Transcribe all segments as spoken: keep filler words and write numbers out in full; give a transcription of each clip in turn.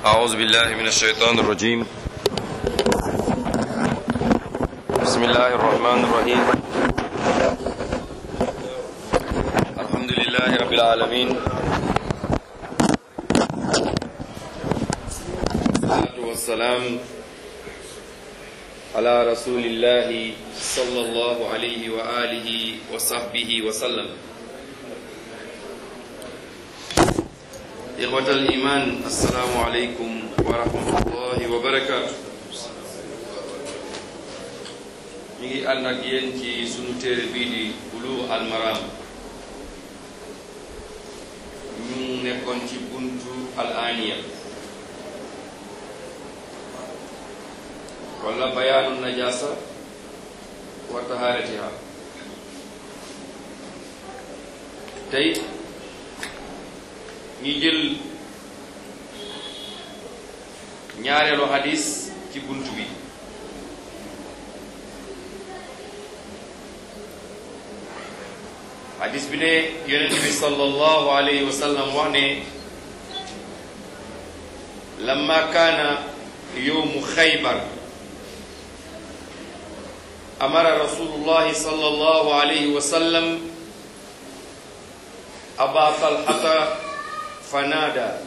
أعوذ بالله من الشيطان الرجيم بسم الله الرحمن الرحيم الحمد لله رب العالمين والصلاة والسلام على رسول الله صلى الله عليه وآله وصحبه وسلم إخوة الإيمان السلام عليكم ورحمة الله وبركاته ñu ngi ànd ak yéen ci sunu téere bii di Buluugh al Maram ñu nekkoon ci buntu al aniya wala bayaanu najasa wa taharatiha tey ñi jël ñaareelu hadis ci buntu bi hadis bi ne yonent bi sallallahu alayhi wa sallam wax ne lamma kaana yawmu xaybar amara rasulullahi sallallahu alayhi wa sallam aba talhata fanada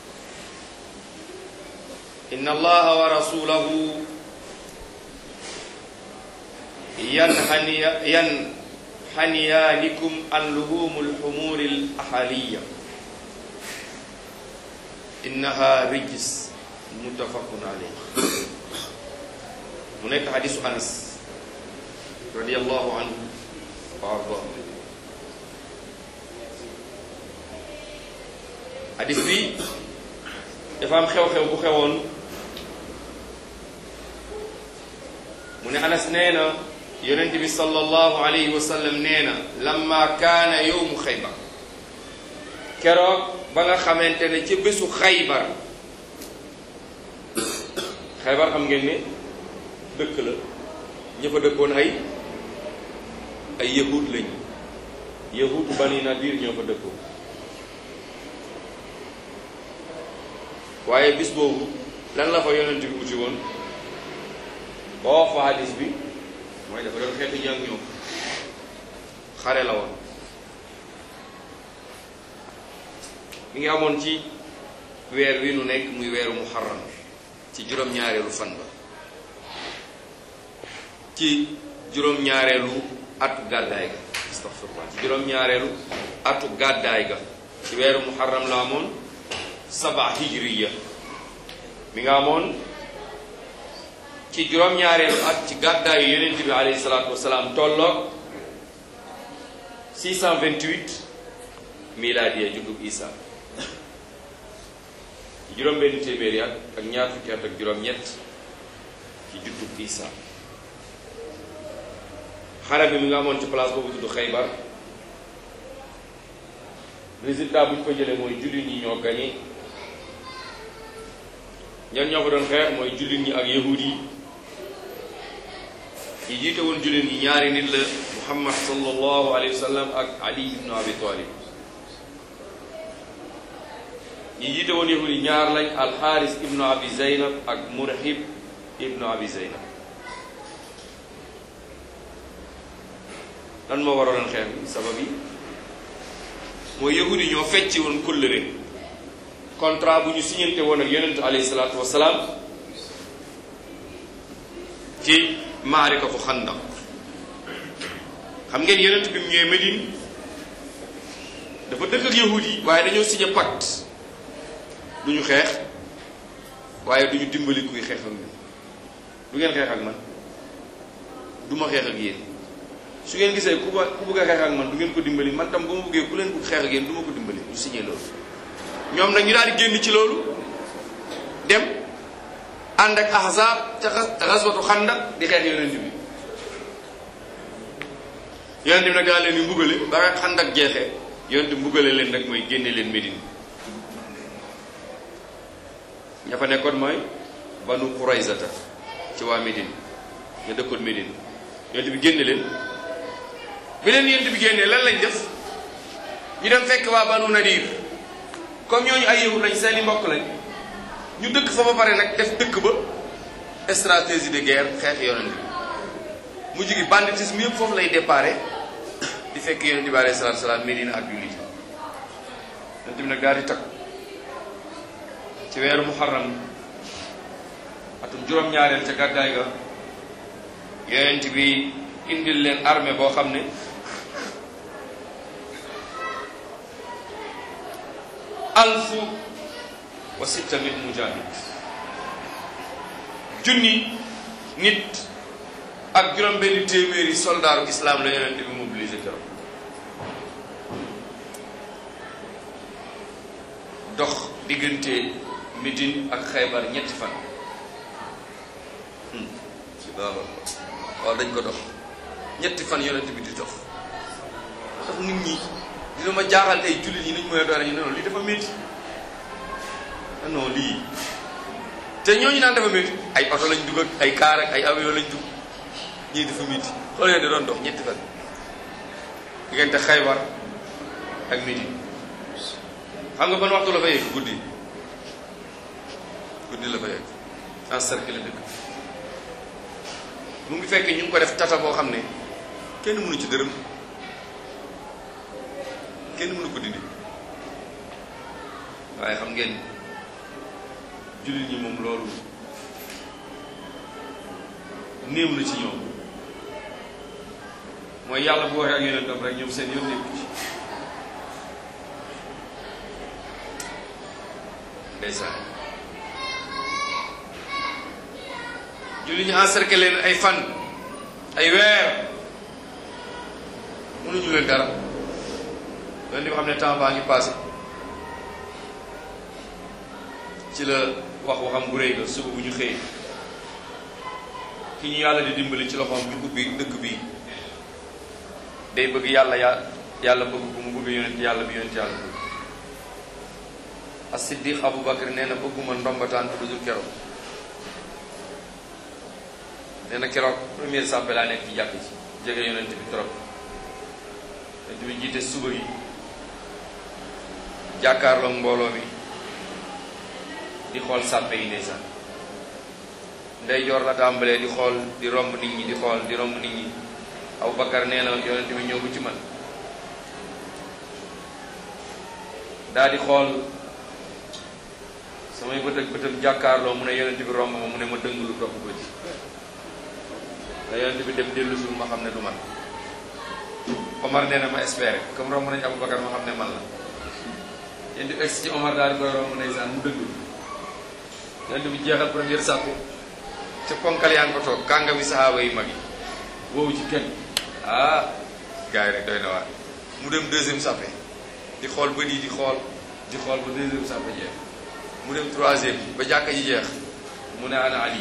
inna allaha wa rasulahu yanhaniyaanikum an luhumul humuril ahaliya innaha rijs muttafaqun alayhi mu nekk hadisu Anas radiyallahu anhu wa arda. hadis bi dafa am xew-xew bu xewoon mu ne Anas nee na yonent bi sallallahu alayhi wa sallam nee na lamma kaana yawmu xaybar keroog ba nga xamante ne ci bésu xaybar xaybar xam ngeen ne dëkk la ña fa dëkkoon ay ay yahud lañu yahudu bani nadir ñoo fa dëkkoon waaye bis boobu lan la fa yonent bi uti woon ba wax fa hadis bi mooy dafa doon xeetu jàng ñoom xare la woon mi ngi amoon ci weer wi nu nekk muy weeru muharram ci juróom-ñaareelu fan ba ci juróom-ñaareelu atu gàddaay ga astaghfirullah ci juróom-ñaareelu atu gàddaay ga ci weeru muharram la amoon saba hijriya mi nga amoon ci juróom-ñaareelu at ci gàddaayu yonent bi alayhi salaatu wasalaam tolloog six cent vingt-huit milaadiya juddub Isa ci juróom-benn téeméeri at ak ñaar fukki at ak juróom-ñett ci juddub Isa xare bi mi nga amoon ci place boobu tudd Xaybar résultat bu ñu ko jëlee mooy jullit ñi ñoo gañe ñan ñoo ko doon xeex mooy jullit ñi ak yahud yi yi jiite woon jullit ñi ñaari nit la Muhammad sallallahu alayhi wa sallam ak Ali ibnu Abi Talib yi jiite woon yahud yi ñaar lañ Alxaaris ibnu Abi Zeynab ak Murhib ibnu Abi Zeynab lan moo waroon xeex bi sabab yi mooy yahud yi ñoo fecci woon kóllëre contrat bu ñu signante woon ak yonent alayhi salaatu wasalaam ci maarikatu Xandaq xam ngeen yonent bi mu ñëwee Médine dafa dëkk ak yahud yi waaye dañoo signé pacte du ñu xeex waaye du ñu dimbali kuy xeex ak ñun du ngeen xeex ak man du ma xeex ak yéen su ngeen gisee ku ba ku bëgg a xeex ak man du ngeen ko dimbali man tam ba ma bëggee ku leen bëgg xeex ak yéen du ma ko dimbali ñu signé loolu. ñoom nag ñu daal di génn ci loolu dem ànd ak ahzab ca xaswatu Xandaq di xeex yonent bi yonent bi nag daal leen di mbugale ba Xandaq jeexee yonent bi mbugale leen nag mooy génne leen Médine ña fa nekkoon mooy banu Quraysata ci waa Médine ña dëkkoon Médine yonent bi génne leen bi leen yonent bi génnee lan lañ def ñu dem fekk waa banu Nadir comme ñooñu ay yahud lañ seeni mbokk lañ ñu dëkk fa ba pare nag def dëkk ba stratégie de guerre xeex yonent bi mu jigi banditisme yëpp foofu lay déparé di fekk yonent bi alayhi salaatu salaam Medina ak jullit yonent bi nag daal di takk ci weeru muharram atum juróom-ñaareel ca gàddaay ga yonent bi indil leen armée boo xam ne alfu wa sitta min mujahid junni nit ak juróom benn téeméeri soldaaru islam la yonent bi mobilisé keroog dox diggante Médine ak Xaybar ñetti fan waaw dañ ko dox ñetti fan yonent bi di dox ndax nit ñi dina ma jaaxal tey jullit yi nañ mooy doole ñu ne non lii dafa métti non lii te ñooñu naan dafa métti ay oto lañ dugg ak ay kaar ak ay avion lañ dugg ñii dafa métti xool yéen da doon dox ñetti fan diggante Xaybar ak Médine xam nga ban waxtu la fa yegg guddi guddi la fa yegg encercler dëkk mu ngi fekk ñu ngi ko def tata boo xam ne kenn mënu ci dërëm kenn mënu ko dindi waaye xam ngeen jullit ñi moom loolu néew na ci ñoom mooy yàlla bu waxee ak yonentam rek ñoom seen yoon nekku ci ndeysaan jullit ñi encercler leen ay fan ay weer mënuñu leen dara loolu li nga xam ne temps baa ngi passé ci la wax waxam bu rëy la suba bu ñu xëyee ki ñu yàlla di dimbali ci loxoom ñu ubbi dëkk bi day bëgg yàlla ya yàlla bëgg ko mu bëgg yonent yàlla bi yonent yàlla bëgg as-Siddiq Abu Bakr nee na bëgguma ndombataan bu dul keroog nee na keroog première sàppe laa nekk ci jàkk ci jege yonent bi trop yonent bi jiite suba gi jàkkaarloo mbooloo mi di xool sàppe yi ndeysaan ndey joor la tàmbalee di xool di romb nit ñi di xool di romb nit ñi Abu Bakar nee na yonent bi ñëw bu ci man daa di xool samay bët ak bëtam jàkkaarloo mu ne yonent bi romb ma mu ne ma dëng lu topp ko ci da yonent bi dem dellu sul ma xam ne du man Omar nee na ma espéré comme romb nañu Abu Bakar ma xam ne man la yonent bi egsi ci Omar daal di koy romb ndeysaan mu dëgg yonent bi jeexal première sàppe ca ponkal yaa ngi ko toog kàngami sahaaba yi mag yi woowu ci kenn ah gars yi rek doy na waar mu dem deuxième sàppe di xool bët yi di xool di xool ba deuxième sàppe jeex mu dem troisième ba jàkka ji jeex mu ne ana Ali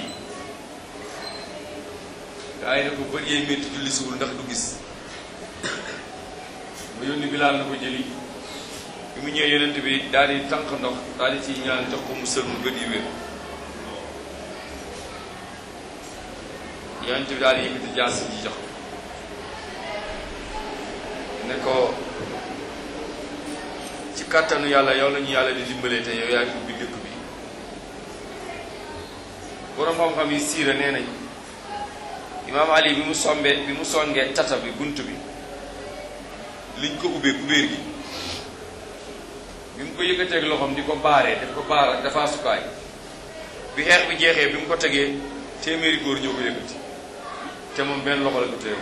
gars yi ne ko bët yee métti julli suwul ndax du gis mu yónni Bilaal na ko jëli bi mu ñëwee yonent bi daal di tànk ndox daal di ciy ñaan jox ko mu sël mu bët yi wér yonent bi daal di yëkkati jaas ji jox ne ko ci kàttanu yàlla yow la ñu yàlla di dimbalee te yow yaa ngi ubbi dëkk bi boroom xam-xam yi siira nee nañ imaam Ali bi mu sombee bi mu songee tata bi bunt bi liñ ko ubbee kubéer gi bi mu ko yëkkateeg loxoom di ko baaree def ko baar ak dafa sukaay bi xeex bi jeexee bi mu ko tegee téeméeri góor ñoo ko yëkkati te moom benn loxo la ko téew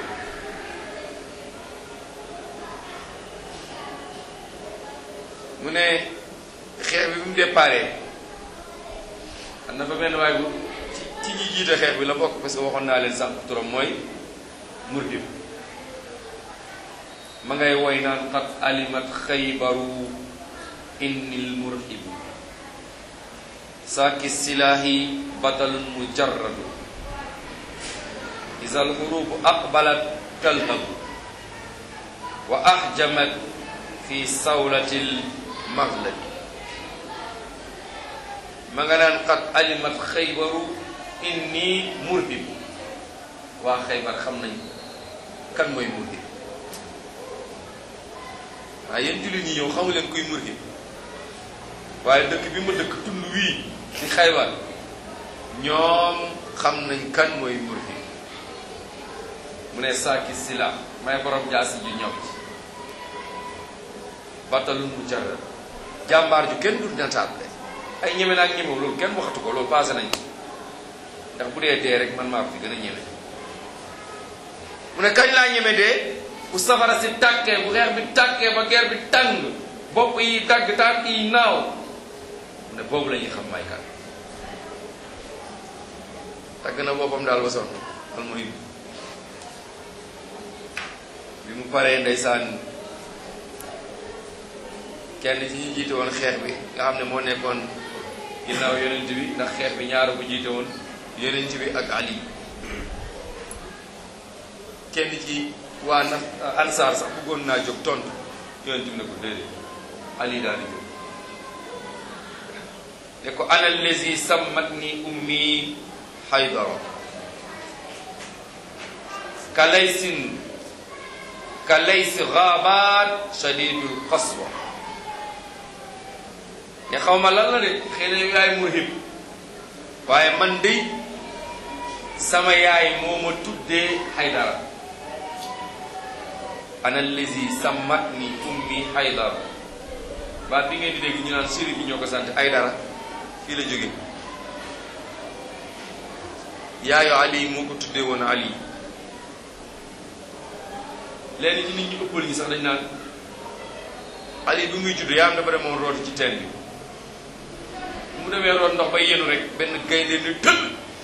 mu ne xeex bi bi mu déparé am na fa benn waay bu ci ci ñi jiite xeex bi la bokk parce que waxoon naa leen sànq turam mooy Murdim ma ngay woy naan qad alimat xaybaru innil murhibu saaki silaahi batalun mujarradu izal xurubu aqbalat talhabu wa ahjamat fi sawlatil maghlabi ma nga naan qad alimat xaybaru inni murhibu waa xaybar xam nañ kan mooy murhib waaye yéen jullit ñi ñëw xamu leen kuy murhib waaye dëkk bi ma dëkk tund wii ci Xaybar ñoom xam nañ kan mooy murhib mu ne saaki sila may borom jaasi ju ñëw ci batalul mujarrad jàmbaar ju kenn du nataable ay ñeme naag ñemew loolu kenn waxatu ko loolu passé nañ ndax bu dee dee rek man maa ko fi gën a ñeme mu ne kañ laa ñeme dee bu safara si tàkkee bu xeex bi tàkkee ba guerre bi tàng bopp yi dagg tànk yi naaw mu ne boobu la ñuy xam may kan tàgg na boppam daal ba sonn almuhim bi mu paree ndeysaan kenn ci ñu jiite woon xeex bi nga xam ne moo nekkoon ginnaaw yonent bi ndax xeex bi ñaara ko jiite woon yonent bi ak Ali kenn ci waa na ansaar sax bëggoon naa jóg tontu yonent bi ne ko déedéet Ali daal di jóg ne ko ana allazi sammatni ummi haydara ka laysin ka laysi gaabaat shadidul qaswa ne xaw ma lan la de xëy na yaay murhib waaye man de sama yaay moo ma tuddee Haydara ana allazi sammatni ummi Haydara baat bi ngeen di dégg ñu naan siri bi ñoo ko sant Haydara fii la jóge yaayu Ali moo ko tuddee woon Ali léegi ci nit ñi ëppal ñi sax dañ naan Ali bi muy judd yaa am dafa demoon rooti ci teen bi mu demee root ndox ba yenu rek benn gaynde ni tël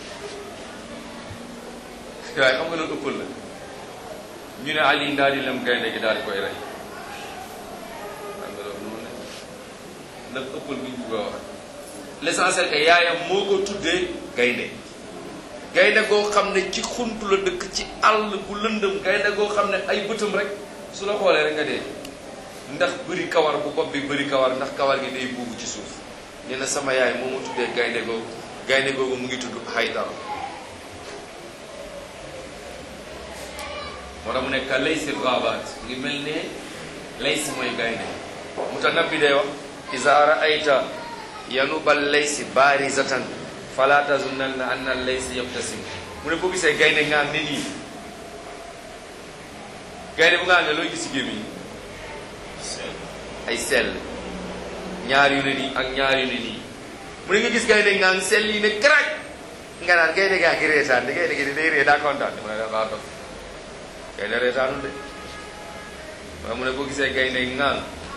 waaye xam nga loolu ëppal la ñu ne Ali daal di lem gaynde gi daal di koy rey xam nga loolu noonu ne nag ëppal bi ñu bëgg a wax l'essentiel que yaayam moo ko tuddee gaynde gaynde goo xam ne ci xuntu la dëkk ci àll bu lëndëm gaynde goo xam ne ay bëtam rek su la xoolee rek nga dee ndax bëri kawar bu bopp bi bëri kawar ndax kawar gi day buubu ci suuf nee na sama yaay moo ma tuddee gaynde googu gaynde googu mu ngi tudd Haydara moo tax mu nekk laysi gaabaat ngi mel ne laysi mooy gaynde mutanabbi day wax iza ra'ayta yanubal laysi barizatan fala tazunanna anna laysi yabtasim mu ne boo gisee gaynde ngaan ne nii gaynde bu ngaan ne looy gis ci gémmiñ ay sell ñaar yu ne nii ak ñaar yu ne nii mu ne nga gis gaynde ngaan sell yi ne karaj nga naan gaynde gaa ngi reetaan de gaynde gi di day ree daa kontaan mu ne dafa dof gaynde reetaanul de waaye mu ne boo gisee gaynde ngaan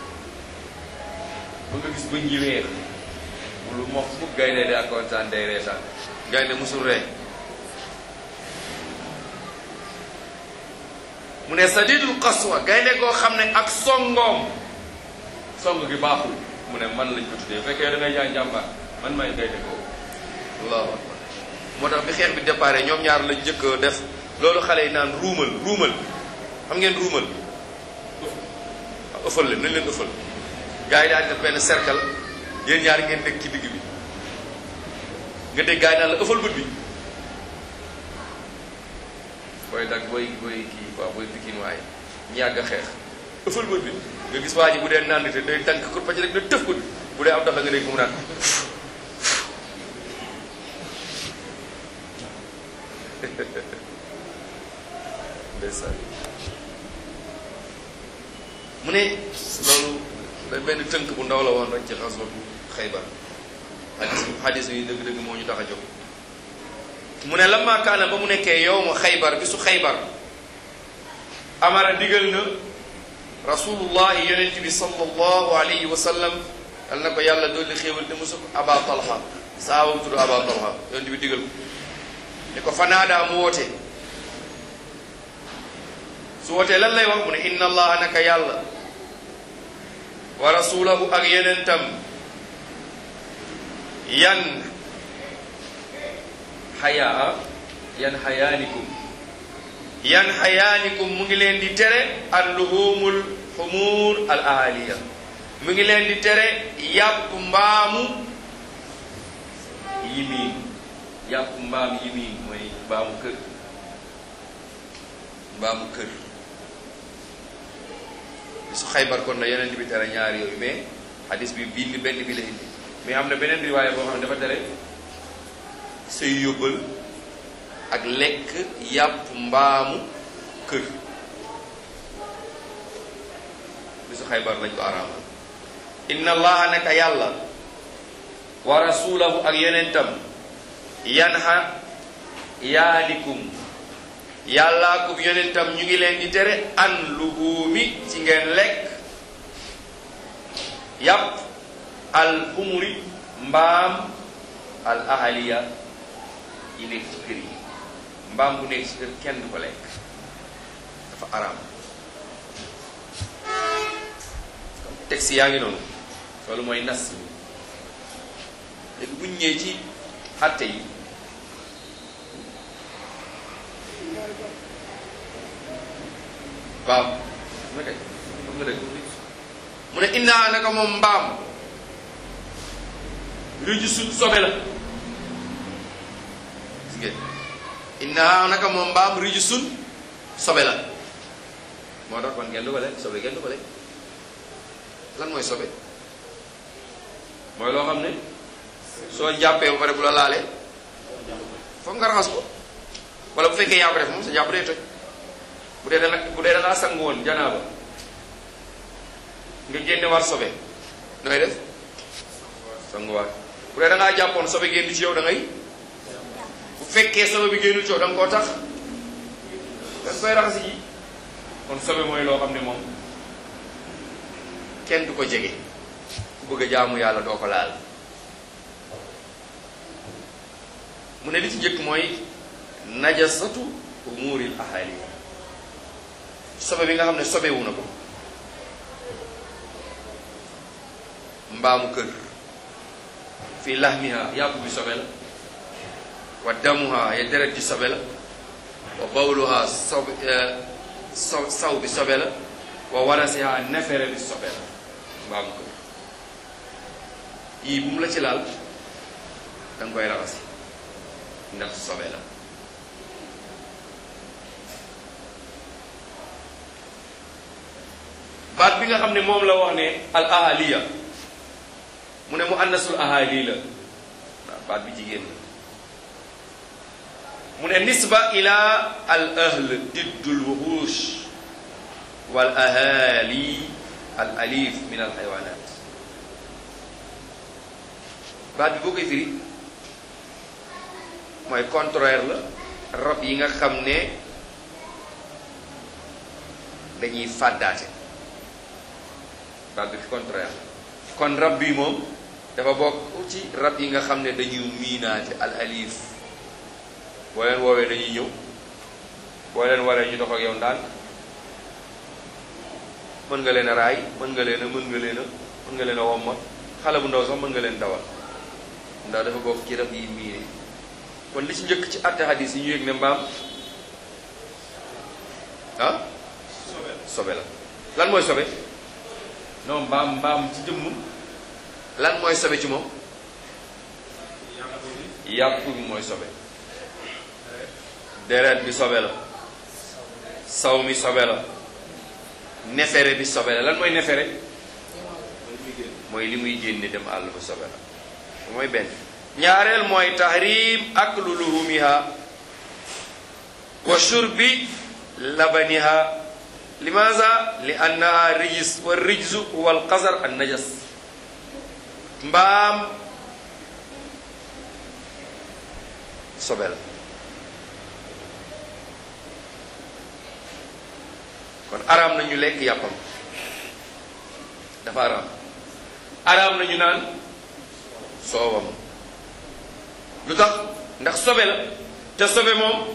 ba nga gis bëñ yi weex lu mox fukk gaynde daa kontaan day reetaan gaynde musul ree mu ne sadidul qaswa gaynde goo xam ne ak songoom song gi baaxul mu ne man lañ ko tuddee bu fekkee da ngay jaay jàmbaar man may gaynde goo allahu akbar moo tax bi xeex bi déparé ñoom ñaar lañ njëkk def loolu xale yi naan ruumal ruumal xam ngeen ruumal ëffal leen nañ leen ëffal gars yi daal def benn cercle yéen ñaar ngeen nekk ci digg bi nga dégg gars yi naan la ëffal bët bi booy dag booy booy kii quoi booy pikin waaye ñu yàgg a xeex ëffal bët bi nga gis waa ji bu dee naan te day tànk kur pàcc rek na tëf bët bu dee am dox la nga dégg mu naan ndeysaan mu ne loolu da benn tënk bu ndaw la woon rek ci xaswatu Xaybar xadis xadis yi dëgg-dëgg moo ñu tax a jóg mu ne lamma kaana ba mu nekkee yowma Xaybar bisu Xaybar amara digal na rasulullahi yonent bi sallallahu alayhi wa sallam yal na ko yàlla dolli xéewal te musu Aba Talha saabam tudd Aba Talha yonent bi digal ko ne ko fanaadaa mu woote su wootee lan lay wax mu ne inna allaha naka yàlla wa rasulahu ak yenentam yan xayaa yan xayaanikum yan xayaanikum mu ngi leen di tere al luhumul xumuur al ahaliya mu ngi leen di tere yàpp mbaamu yimiin yàpp mbaam yimiin mooy mbaamu kër mbaamu kër su Xaybar kon la yeneen bi tere ñaar yooyu mais hadis bi bii benn bi la indi mais am na beneen riwaaya boo xam ne dafa tere say yóbbal ak lekk yàpp mbaamu kër. bisu Xaybar lañ ko araamal. inna allaha naka yàlla wa rasulahu ak yonentam yanha yaadikum yàllaa ko yonentam ñu ngi leen di tere an luhuumi ci ngeen lekk yàpp al humuri mbaam al ahaliya yi nekk ci kër yi. mbaam bu nekk ci kër kenn du ko lekk dafa araam. texte yaa ngi noonu loolu mooy nas bi. léegi bu ñu ñëwee ci àtte yi waaw ma kay xam nga dëgg mu ne innaa naka moom mbaam rijsun sobe la. gis ngeen innaa naka moom mbaam rijsun sobe la. moo tax kon kenn du ko lekk sobe kenn du ko lekk. lan mooy sobe mooy loo xam ne soo jàppee ba pare bu la laalee foog nga raxas ko wala bu fekkee yaa ko def moom sa jàpp day toj. bu dee dana bu dee dangaa sangu woon janaaba nga génne war sobe nooy def sanguwaat. bu dee dangaa jàppoon sobe génn ci yow da ngay bu fekkee sobe bi génnul ci yow da nga koo tax da nga koy raxas ji. kon sobe mooy loo xam ne moom kenn du ko jege ku bëgg a jaamu yàlla doo ko laal. mu ne li ci njëkk mooy najasatu umuril ahali sobe bi nga xam ne sobewu na ko. mbaamu kër fii lahmiha yàpp bi sobe la wa damuha ya deret ji sobe la wa bawluha sob saw saw bi sobe la wa warasiha nefere bi sobe la. mbaamu kër yii bu mu la ci laal da nga koy raxasi ndax sobe la. baat bi nga xam ne moom la wax ne al ahaliya mu ne mu annasul ahali la waaw baat bi jigéen la. mu ne nisba ila al ahl diddul wuxuush wal ahali al alif min al xaywanat. baat bi boo koy firi mooy contraire la rab yi nga xam ne dañuy fàddaate. baat bi contraire kon rab bi moom dafa bokk ci rab yi nga xam ne dañuy miinaate al alif. boo leen woowee dañuy ñëw boo leen waree ñu dox ak yow ndaan mën nga leen a raay mën nga leen a mën nga leen a mën nga leen a womma xale bu ndaw sax mën nga leen dawal ndax dafa bokk ci rab yi miine. kon li ci njëkk ci àtte hadis yi ñu yëg ne mbaam ah sobe la. lan mooy sobe non mbaam mbaam ci jëmm lan mooy sobe ci moom yàpp bi mooy sobe. deret bi sobe la saw mi sobe la nefere bi sobe la. lan mooy nefere mooy li muy génne dem àll ba sobe la mooy benn. ñaareel mooy tahrim aklu luhumiha wa shurbi labaniha. limaza li annaha rijis wa rijzu huwa al qazar an najas. mbaam sobe la kon araam nañu lekk yàppam dafa araam. araam nañu naan soowam. lu tax ndax sobe la te sobe moom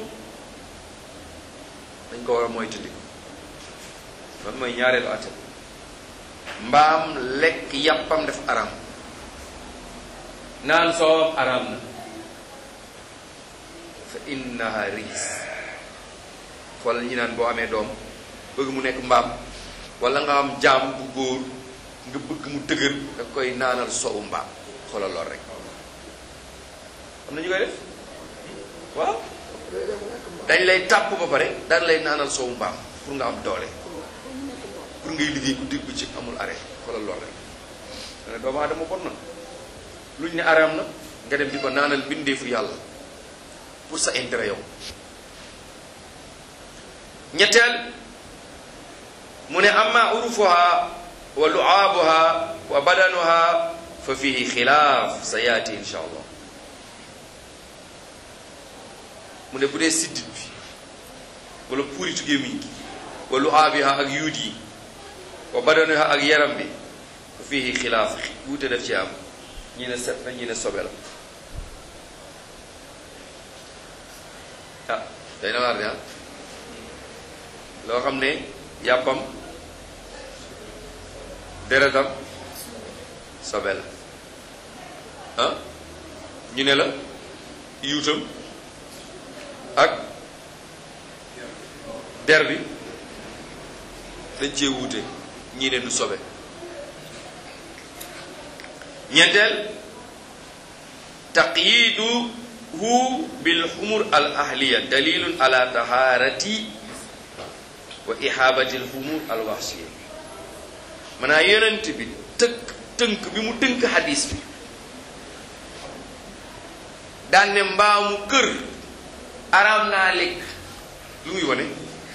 dañ ko war a moytandiku. loolu mooy ñaareelu àtte. mbaam lekk yàppam def araam. naan soowam araam na. fa innaha rijis. xoolal ñi naan boo amee doom bëgg mu nekk mbaam wala nga am jaam bu góor nga bëgg mu dëgër da koy naanal soowu mbaam. xoolal lool rek am na ñu koy def waaw dañ lay tàpp ba pare daan lay naanal soowu mbaam pour nga am doole pour ngay liggéey ku dégg ci amul arrêt. xoolal lool rek dana doomu aadama bon na luñ ne araam na nga dem di ko naanal bindeefu yàlla pour sa intérêt yow. ñetteel mu ne amma urufuha wa lu'aabuha wa badanuha fa fihi xilaaf sa yaati insha allah. mu ne bu dee siddit bi wala puuritu gémmiñ gi wa lu'aabiha ak yuut yi wa badanuha ak yaram bi fa fihi xilaaf wuute def ci am ñi ne set na ñi ne sobe la. ah day na waar de loo xam ne yàppam deretam sobe la ah ñu ne la yuutam ak der bi dañ cee wuute ñii ne du sobe. ñeenteel taqyiduhu bil xumur al ahliya dalilun ala taharati wa ihabati al xumur al wahsiya. maanaam yonent bi tënk tënk bi mu tënk hadis bi daan ne mbaamu kër araam naa lekk lu muy wane.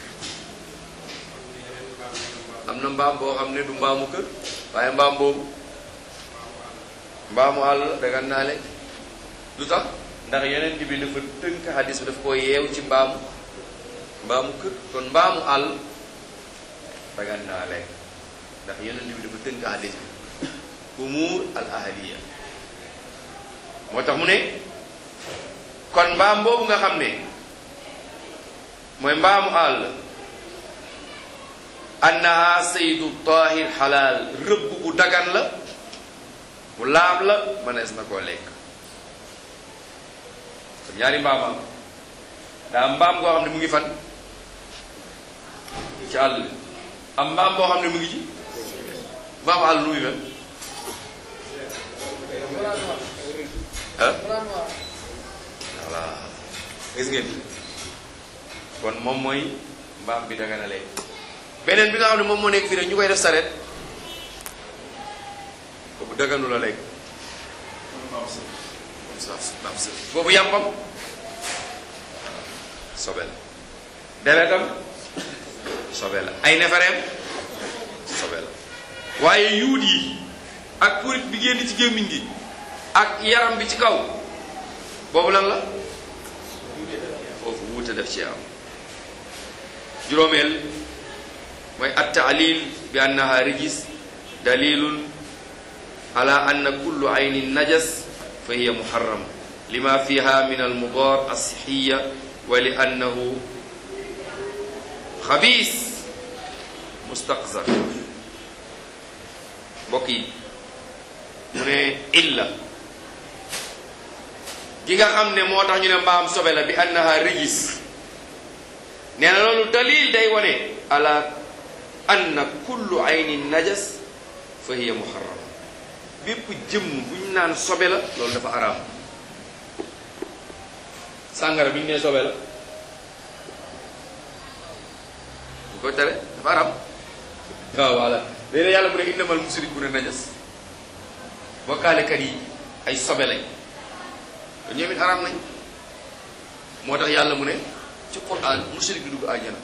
am na mbaam boo xam ne du mbaamu kër waaye mbaam boobu mbaamu àll la dagan naa lekk. lu tax ndax yonent bi dafa tënk hadis bi daf ko yeew ci mbaamu mbaamu kër kon mbaamu àll dagan naa lekk ndax yonent bi dafa tënk hadis bi umur al ahliya. moo tax mu ne kon mbaam boobu nga xam ne mooy mbaamu àll annaha saydu tahir xalaal rëbb bu dagan la bu laab la mënees na koo lekk. kon ñaari mbaamam daa mbaam boo xam ne mu ngi fan ci àll bi am mbaam boo xam ne mu ngi ci mbaamu àll lu muy mel ah voilà gis ngeen kon moom mooy mbaam bi dagan na lekk. beneen bi nga xam ne moom moo nekk fii rek ñu koy def saret boobu daganu la lekk boobu yàppam sobe la deretam sobe la ay nefereem sobe la waaye yuut yi ak purit bi génn ci gémmiñ gi ak yaram bi ci kaw boobu lan la foofu wuute def ci am. juróomeel mooy at-ta'lil bi annaha rijis dalilun ala anna kullu aynin najas fa hiya muharram lima fiha min al-mudar as-sihhiyya wa li annahu xabiis mustaqzar. mbokk yi mu ne illa gi nga xam ne moo tax ñu ne mbaam sobe la bi annaha rijis nee na loolu dalil day wone ala anna kullu aynin najas fa hiya muharram bépp jëmm bu ñu naan sobe la loolu dafa araam. sàngara bi ñu nee sobe la bu ko tere dafa araam. waaw voilà léeg-léeg yàlla mu ne innamal musrikuuna najas bokkaalekat yi ay sobe lañ te ñoom it araam nañ. moo tax yàlla mu ne ci Qur'an musrik du dugg àjjana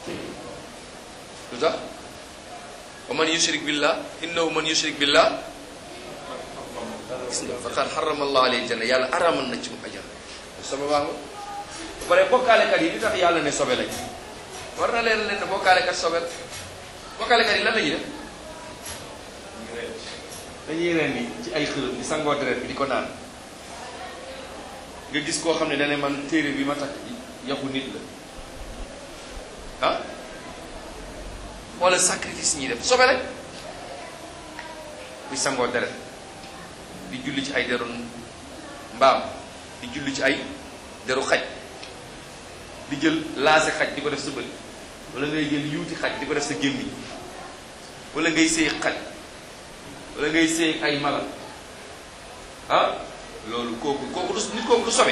lu tax wa man yushrik billah innahu man yushrik billah gis nga faqad harrama allah alayhi janna yàlla araamal na ci mu àjjana sobe baa nga ba pare bokkaalekat yi li tax yàlla ne sobe lañ war na leen leen ne bokkaalekat sobe la bokkaalekat yi lan la ñuy def dañuy ren ni ci ay xërëm di sangoo deret bi di ko naan nga gis koo xam ne dane man téere bi ma takk yaxu nit la ah wala sacrifice ñi def sobe rek di sangoo deret di julli ci ay deru mbaam di julli ci ay deru xaj di jël laase xaj di ko def sa bët wala ngay jël yuuti xaj di ko def sa gémmiñ wala ngay séy xaj wala ngay séy ay mala ah loolu kooku kooku du nit kooku du sobe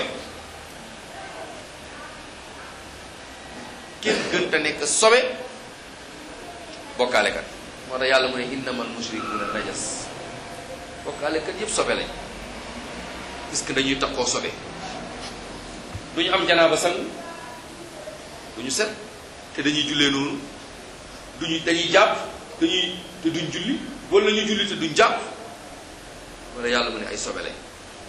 kenn gën te nekk sobe bokkaalekat moo tax yàlla mu ne innamal mushrikuuna najas bokkaalekat yépp sobe lañ puisque dañuy takkoo sobe du ñu am janaaba sang du ñu set te dañuy jullee noonu duñu dañuy jàpp dañuy te duñ julli wala ñu julli te duñ jàpp wala yàlla mu ne ay sobe lañ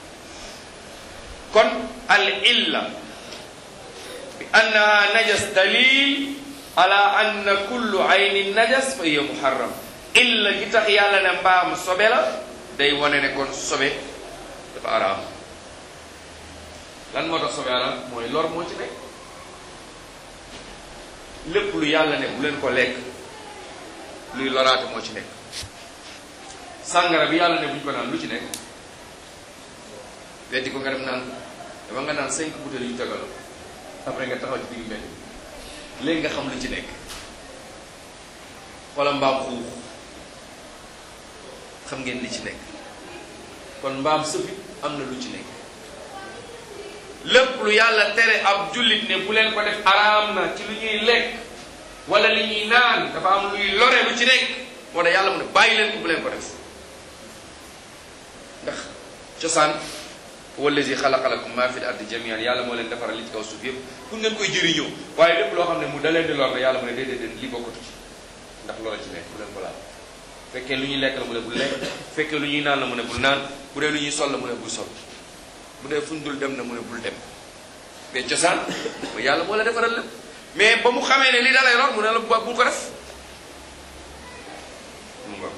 kon al illa bi annaha najas dalil ala anna kullu aynin najas fa hiya muharram illa gi tax yàlla ne mbaam sobe la day wane ne kon sobe dafa araam lan moo tax sobe araam mooy lor moo ci nekk lépp lu yàlla ne bu leen ko lekk luy loraate moo ci nekk sàngara bi yàlla ne buñ ko naan lu ci nekk weddi ko nga dem naan dama nga naan cinq bouteilles yu tegaloo après nga taxaw ci digg mbedd léegi nga xam lu ci nekk wala mbaam xuux xam ngeen li ci nekk kon mbaam sëfi am na lu ci nekk lépp lu yàlla tere ab jullit ne bu leen ko def araam na ci lu ñuy lekk wala li ñuy naan dafa am luy lore lu ci nekk moo tax yàlla mu ne bàyyi leen ko bu leen ko def ndax cosaan wallazi xalaqa lakum maa fil ardi jamian yàlla moo leen defaral li ci kaw suuf yëpp pour ngeen koy jëriñoo waaye lépp loo xam ne mu da leen di lor la yàlla mu ne déedéet déedéet lii bokkatu ci ndax loola ci nekk bu leen ko laal fekkee lu ñuy lekk la mu ne bul lekk fekkee lu ñuy naan la mu ne bul naan bu dee lu ñuy sol la mu ne bul sol bu dee fuñ dul dem na mu ne bul dem mais cosaan ba yàlla moo la defaral lépp mais ba mu xamee ne lii da lay lor mu ne la bul ko def mu nga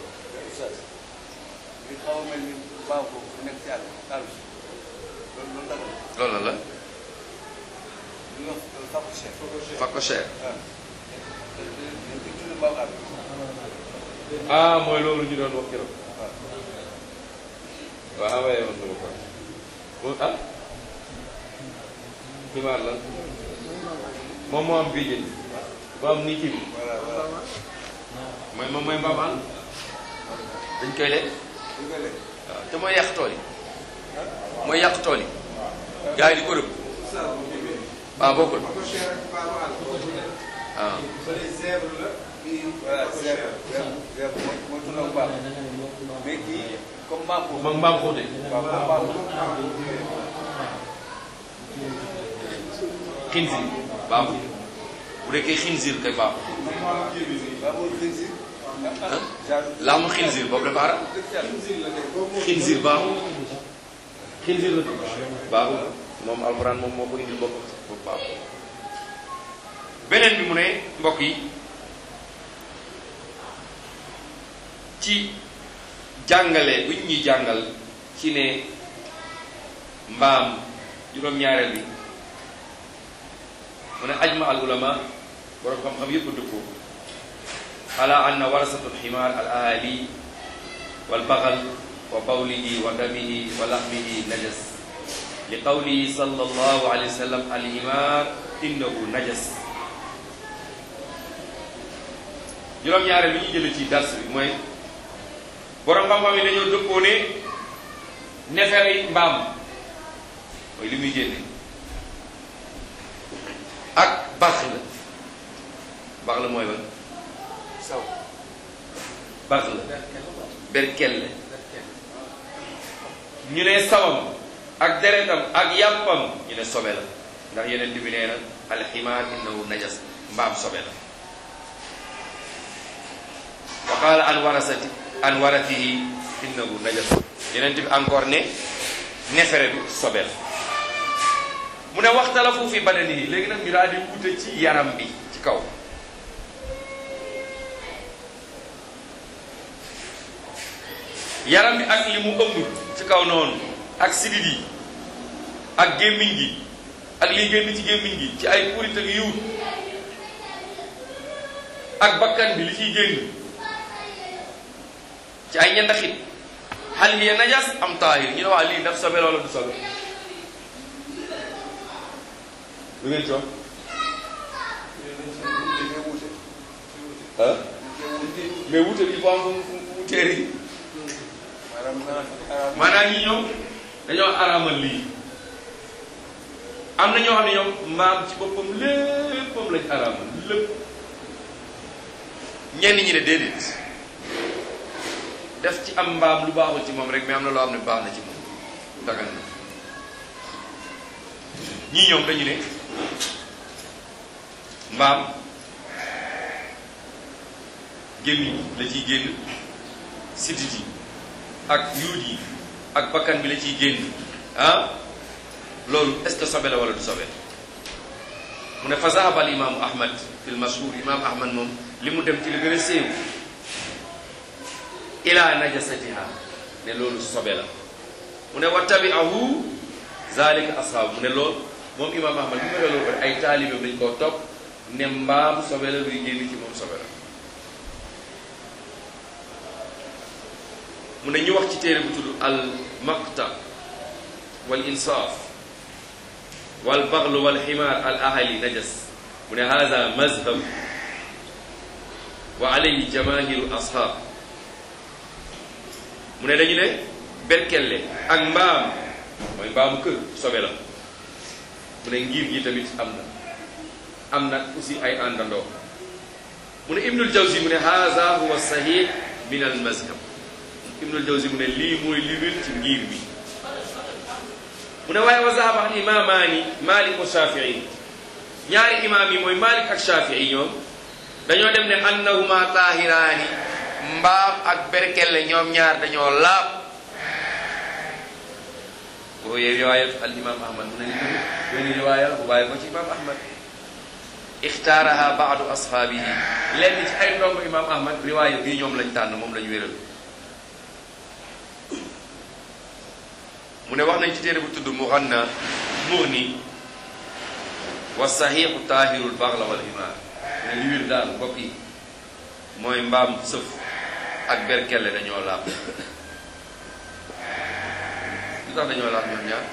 loolu la fakko cher ah mooy loolu ñu doon wax keroog waaw envoyé woon na ma ko ah xibaar la moom moo am bii jën moo am nii ci bi mooy moom mooy mbaam àll dañ koy lekk waaw te mooy yàq tool yi mooy yàq tool yi gars yi di ko rëbb waaw bokkul waaw moom mbaam xuute xinzir baaxul bu dekkee xinzir kay baaxul laa mu xinzir boobu dafa aram xinzir baaxul xinzir la baaxul moom alxuraan moom moo ko indil boppam boobu baaxul beneen bi mu ne mbokk yi ci jàngale bu ñu ñuy jàngal ci ne mbaam juróom-ñaareel bi mu ne ajma al ulama borom xam-xam yëpp dëppoo ala anna warasatul ximaar al ahali wal baxal wa bawlihi wa damihi wa laxmihi najas li qawlihi sallallahu alayhi wa sallam al himaar innahu najas juróom-ñaareel bi ñu jëlee ci dars bi mooy borom xam-xam yi dañoo dëppoo ne nefere mbaam mooy li muy génne ak baax la baax la mooy ban saw baax la berkel la ñu ne sawam ak deretam ak yàppam ñu ne sobe la ndax yeneen bi nee na alximaar innahu najas mbaam sobe la wa qaala an warasati an waratihi innahu najas yeneen bi encore ne nefere bi sobe la mu ne waxtalafu fi badanihi léegi nag ñu daal di wute ci yaram bi ci kaw yaram bi ak li mu ëmb ci kaw noonu ak sidit yi ak gémmiñ gi ak liy génn ci gémmiñ gi ci ay purit ak yiwut ak bakkan bi li ciy génn ci ay ñandaxit hal hiya najas am taahir ñu ne waa lii daf sobe wala du sobe lu ngeen jox ah mais wute il faut am fu mu teer yi maanaam ñi ñoom dañoo araamal lii am na ñoo xam ne ñoom mbaam ci boppam léppam lañ araamal lépp ñenn ñi ne déedéet def ci am mbaam lu baaxul ci moom rek mais am na loo xam ne baax na ci moom dagan na ñii ñoom dañu ne mbaam gémmiñ la ciy génn sidit yi ak yuut yi ak bakkan bi la ciy génn ah loolu est-ce que sobe la wala du sobe mu ne fa zahaba al imaamu ahmad fil mashhur imam ahmad moom li mu dem ci li gën a séew ila najasatiha ne loolu sobe la mu ne wa tabi'ahu zalika ashaabu mu ne loolu moom imam ahmad li mu ne loolu ay taalibeem dañ koo topp ne mbaam sobe la luy génn ci moom sobe la mu ne ñu wax ci téere bu tudd al maqta wal insaaf wal baglu wal ximaar al ahali najas mu ne hada mazhab wa alayhi jamaahiru ashaab mu ne dañu ne berkelle ak mbaam mooy mbaamu kër sobe la mu ne ngir gi tamit am na am na aussi ay àndandoo mu ne ibnul jawzi mu ne hada huwa sahih min al mazhab ibnul jawzi mu ne lii mooy li wér ci ngir bi mu ne waaye wa zahaba al imaamaani malik wa shafii ñaari imaam yi mooy malik ak shafii ñoom dañoo dem ne annahuma tahiraani mbaam ak berkelle ñoom ñaar dañoo laab boo yee riwaayat al imam ahmad mu ne ni tamit benn riwaaya bu bàyyi ko ci imam ahmad ixtaaraha baadu ashaabihi lenn ci ay ndongo imam ahmad riwaaya bii ñoom lañ tànn moom lañ wéral mu ne wax nañ ci téere bu tudd Mughanna Mughni wa saxiixu taahirul baxla wal himaar mu ne li wér daal mbokk yi mooy mbaam sëf ak berkelle dañoo laab lu tax dañoo laab ñoom ñaar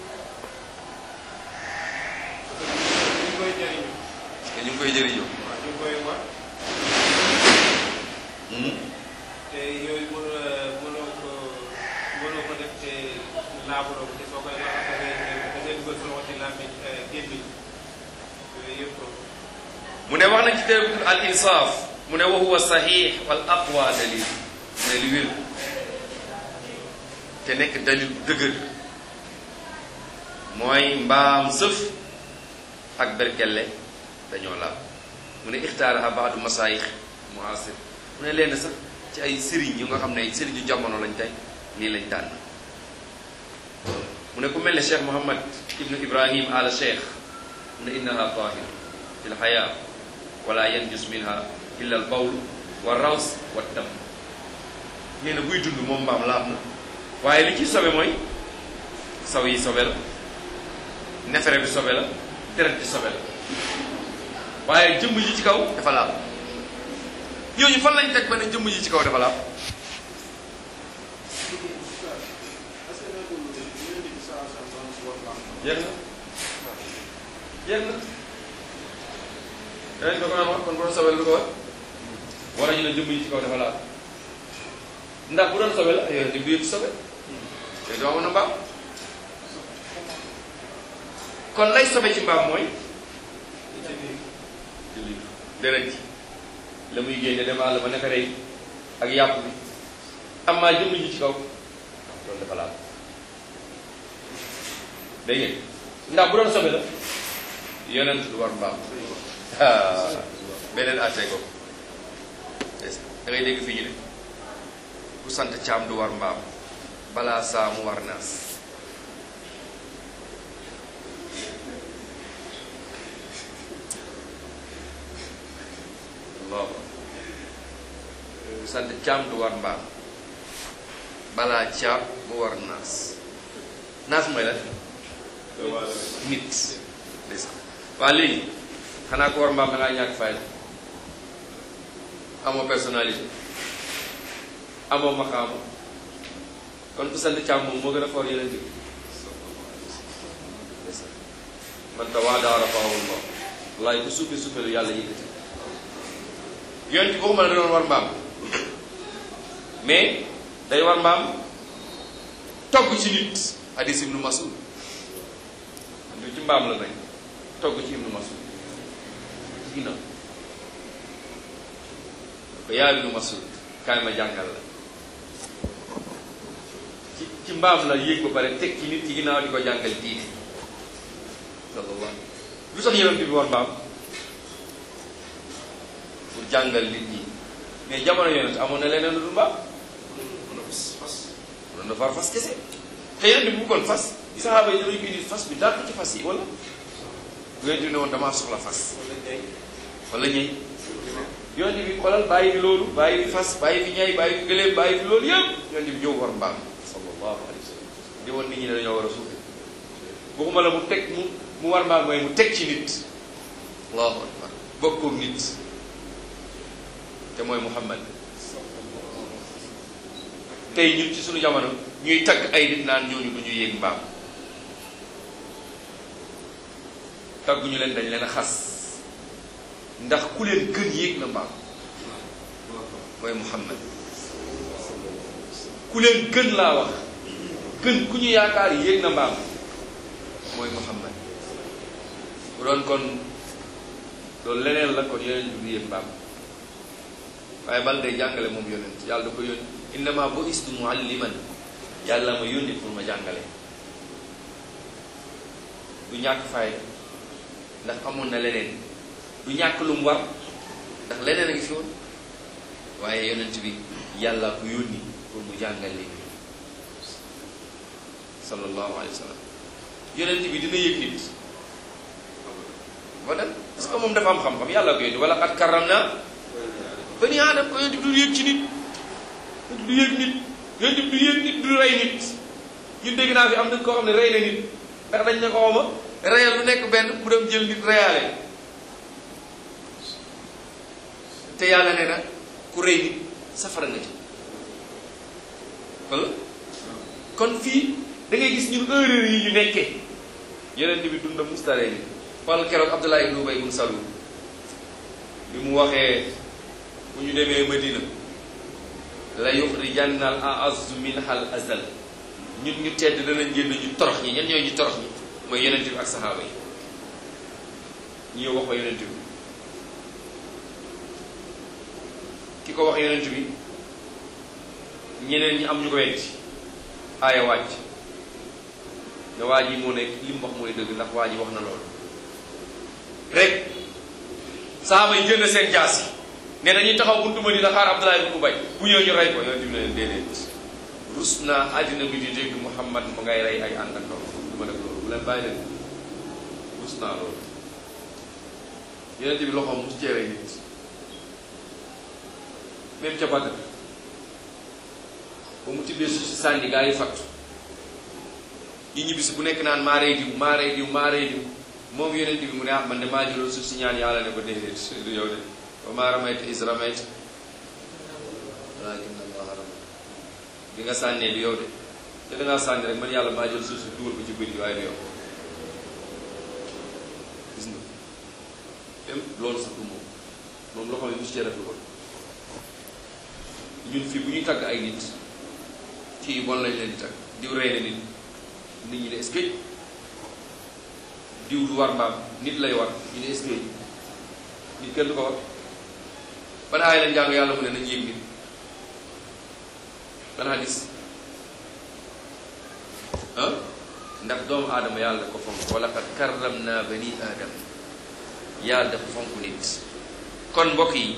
te ñu ngi koy jëriñoo te yooyu mënoo ko mënoo ko def te laabaloo ko te soo koy wax da ngay dugal sa loxo ci làmmiñ gémmiñ yooyu yëpp mu ne wax nañ ci téere bu al insaaf mu ne wa huwa saxiix wal aqwa dalil mu ne li wér te nekk dalil bu dëgër mooy mbaam sëf ak berkelle dañoo laab mu ne ixtaaraha baadu masaayix muasir mu ne leen sax ci ay sëriñ yu nga xam ne ay sëriñ yu jamono lañ tey lii lañ tànn mu ne ku mel ne cheikh Muhammad ibnu Ibrahim ala cheikh mu ne innaha tahir fi lxayaa wala yanjus minha illa al bawl wa raws wa dam nee na buy dund moom mbaam laab na waaye li ci sobe mooy saw yi sobe la nefere bi sobe la deret bi sobe la waaye jëmm ji ci kaw dafa laab ñooñu fan lañ teg ba ne jëmm ji ci kaw dafa laab jeex na jeex na yeneen ko ko naan wax kon bu doon sobe la du ko wax wala ñu ne jëmm ji ci kaw dafa laab ndax bu doon sobe la yooyu di biir sobe yooyu doo mën a mbaam kon lay sobe ci mbaam mooy deret ji la muy génne dem àll ba nefere yi ak yàpp bi am maa jëmm ji ci kaw loolu dafa laal dégg ngeen ndax bu doon sobe la yonent du war mbaam beneen àtte ko da ngay dégg fii ñu ne ku sant caam du war mbaam balaa saa mu war naas waaw sant caam du war mbaam balaa caam mu war naas naas mooy la nit ndeysaan waa léegi xanaa ko war mbaam da ngaa ñàkk fayda amoo personnalité amoo maqaama kon ku sant caam moom moo gën a foor yeneen bi man tawaadaa rafa'ahu Allah wallaay ku suufe suufelu yàlla yëkkati yoon ci waxuma la da doon war mbaam mais day war mbaam togg ci nit hadis ibnu Mas'ud du ci mbaam la nañ togg ci ibnu Mas'ud ci ginnaaw ko yaa ibnu Mas'ud kaay ma jàngal la ci ci mbaam la yéeg ba pare teg ci nit ci ginnaaw di ko jàngal diine sallallahu lu tax yonent bi war mbaam pour jàngal nit ñi mais jamono yonent amoon na leneen lu dul mbaam mën na fas fas mën na far fas kese te yonent bi bu kon fas saxaaba yi dañu ko indi fas bi dàq ci fas yi wala yonent bi ne woon damaa soxla fas wala ñëy yonent bi xoolal bàyyi fi loolu bàyyi fi fas bàyyi fi ñay bàyyi fi gëléem bàyyi fi loolu yëpp yonent bi ñëw war mbaam sallallahu alayhi wa sallam di woon nit ñi ne dañoo war a suufe waxuma la mu teg mu mu war mbaam mooy mu teg ci nit allahu akbar bokkoog nit te mooy Muhammad tey ñun ci suñu jamono ñuy tagg ay nit naan ñooñu du ñu yéeg mbaam tagguñu leen dañ leen a xas ndax ku leen gën yéeg na mbaam mooy Muhammad ku leen gën laa wax gën ku ñu yaakaar yéeg na mbaam mooy Muhammad bu doon kon loolu leneen la kon yeneen du yéeg mbaam waaye bal day jàngale moom yonent yàlla da ko yónni innama bu'istu mualliman yàlla ma yónni pour ma jàngale du ñàkk fayda ndax amoon na leneen du ñàkk lu mu war ndax leneen a ngi fi woon waaye yonent bi yàlla ko yónni pour mu jàngal leen sallallahu alayhi wa sallam yonent bi dina yëg nit wala parce que moom dafa am xam-xam yàlla ko yónni wala qad karramna bani aadam ko yonent bi du yëg ci nit du yëg nit yonent bi du yëg nit du rey nit ñun dégg naa fi am na koo xam ne rey na nit ndax dañ ne ko xawma reyal lu nekk benn mu dem jël nit reyaale te yàlla nee na ku rey nit safara nga ci wala kon fii da ngay gis ñun erreur yi ñu nekkee yonent bi dunda mustaree ni wala keroog Abdullah ibn Ubay ibn Salul bi mu waxee bu ñu demee Madina la yuxrijanna al a'azzu minha al azal ñun ñu tedd danañ génn ñu torox ñi ñen ñooy ñu torox ñi mooy yonent bi ak saxaaba yi ñu ñëw wax ko yonent bi ki ko wax yonent bi ñeneen ñi am ñu ko weddi aaya wàcc ne waa ji moo nekk li mu wax mooy dëgg ndax waa ji wax na loolu rek saxaaba yi jënd seen jaas yi ne dañuy taxaw buntu Madina xaar Abdullah ibn Ubay bu ñëw ñu rey ko yonent bi ne leen déedéet rus naa àddina bi di dégg Muhammad mu ngay rey ay àndandoo du ma def loolu bu leen bàyyi leen rus naa loolu yonent bi loxoom mu cee rey nit même ca Badr ba mu tibbee suuf si sànni gaa yi fattu ñi ñibbisi bu nekk naan maa rey diw maa rey diw maa rey diw moom yonent bi mu ne ah man de maa jëloon suuf si ñaan yàlla ne ko déedéet du yow de wa maa ramayta iz ramayta walaakinna Allaaha ramaa bi nga sànnee du yow de te dangaa sànni rek man yàlla maa jël suuf si dugal ko ci bëri waaye du yow gis nga même loolu sax du moom moom loxo yi mu ci def lu ko ñun fii bu ñuy tagg ay nit kii bon lañ leen di tagg diw rey na nit nit ñi ne est-ce que diw du war mbaam nit lay war ñu ne est-ce que nit kenn du ko war ban aay lañ jàng yàlla mu ne nañ yéeg nit ban hadis ah ndax doomu aadama yàlla ko fonk wala qad karramna bani aadama yàlla dafa fonk nit kon mbokk yi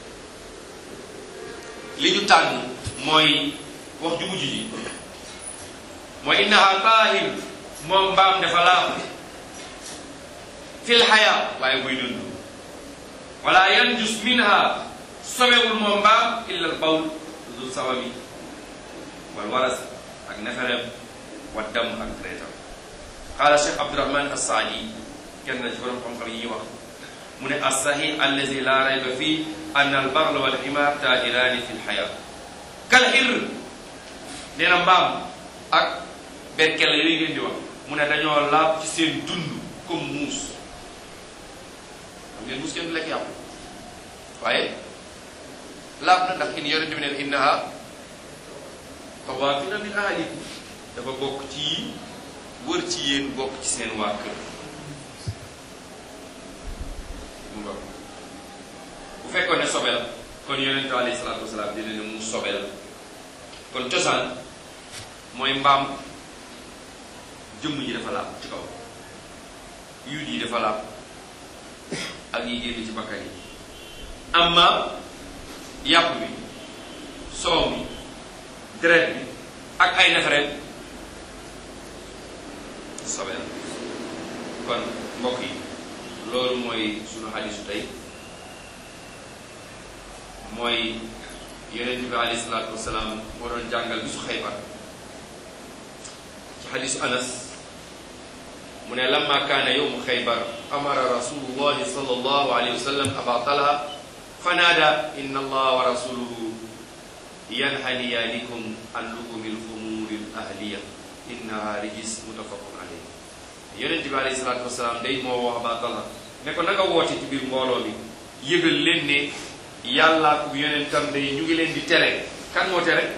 li ñu tànn mooy wax ju mujj ji mooy innaha taahir moom mbaam dafa laab fil xayaa waaye buy dund wala yanjus minha sobewul moom mbaam illa al bawl dul sawami wal waras ak nefereem wa dam ak deretam qaala Cheikh Abdourahman As-Saadi kenn na ci borom xam-xam yi ñuy wax mu ne as-sahih allazi la rayba fii anna al baghl wal himar taahiraani fil xayaa kal xir nee na mbaam ak berkel yooyu ngeen di wax mu ne dañoo laab ci seen dund comme muus xam ngeen muus kenn du lekk yàpp waaye laab na ndax in yonent bi ne innaha tawaafina min ahlikum dafa bokk ci wër ci yéen bokk ci seen waa kër bu fekkoon ne sobe la kon yonent bi alayhi salaatu wasalaam dina ne mu sobe la kon cosaan mooy mbaam jëmm ji dafa laab ci kaw yuut yi dafa laab ak yi génn ci bakkan yi amma yàpp bi soow bi deret bi ak ay nefereen sobe la kon mbokk yi loolu mooy sunu xadiisu tey mooy yonent bi alayhi salaatu wasalaam moo doon jàngal bisu Xaybar ci xadiisu Anas mu ne lamma kaana yawmu Xaybar amara rasulullahi sallallahu alayhi wa sallam aba talha fanaada inna allaha wa rasuluhu yanhaniyaanikum an luhumil xumuuril ahliya innaha rijis muttafaqun alayhi. yonent bi alayhi salaatu wasalaam day moo wax aba talha ne ko nanga woote ci biir mbooloo mi yëgal leen ne yàllaa ku yonentam day ñu ngi leen di tere. kan moo tere?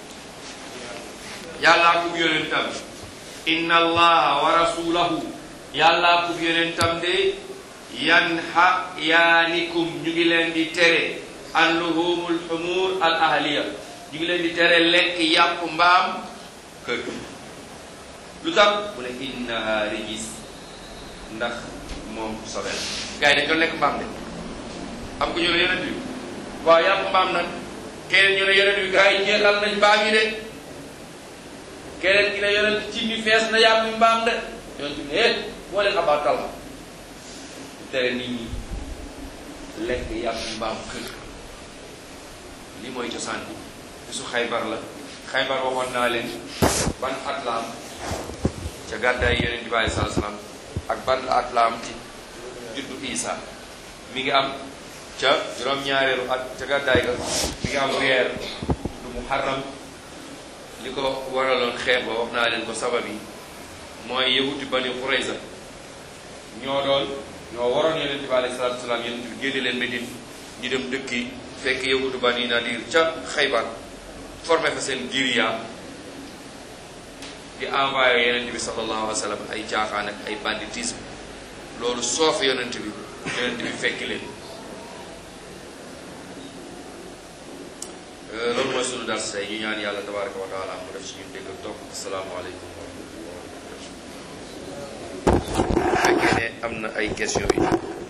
yàllaa ku yonentam. inna allaha wa rasulahu yàllaa ku yonentam de yanha yaanikum ñu ngi leen di tere an luhumul humur al ahliya ñu ngi leen di tere lekk yàpp mbaam kër. lu tax mu ne innaha rijis ndax moom sobel. gars yi dañ doon lekk mbaam de am ko ñu ne yonent bi waaw yàpp mbaam nag keneen ñu ne yonent bi gars yi jeexal nañ mbaam yi de keneen ki ne yonent ci mi fees na yàpp mbaam de yonent bi ne eh boo leen abaatal ma tere nit ñi lekk yàpp mbaam kër. lii mooy cosaan bi bisu Xaybar la. Xaybar waxoon naa leen ban at la am ca gàddaay yonent bi alayhi salaatu salaam ak ban at la am ci juddu Isa. mi ngi am ca juróom-ñaareelu at ca gàddaay ga mi ngi am weer du Muharram. li ko waraloon xeex ba wax naa leen ko sabab yi mooy yahuudi Bani Qurayza ñoo doon ñoo waroon yonent bi alayhi salaatu salaam yonent bi génne leen Medine ñu dem dëkki fekk yahuudi Bani Nadir ca Xaybar formé fa seen guérilla di envoyé yonent bi sallallahu alayhi wa sallam ay caaxaan ak ay banditisme loolu soof yonent bi yonent bi fekki leen. loolu mooy sunu dars tey ñu ñaan yàlla tabaraka wa taala mu def ci ñun dégg ak topp. asalaamaaleykum wa rahmatulah. fekkee ne am na ay questions yi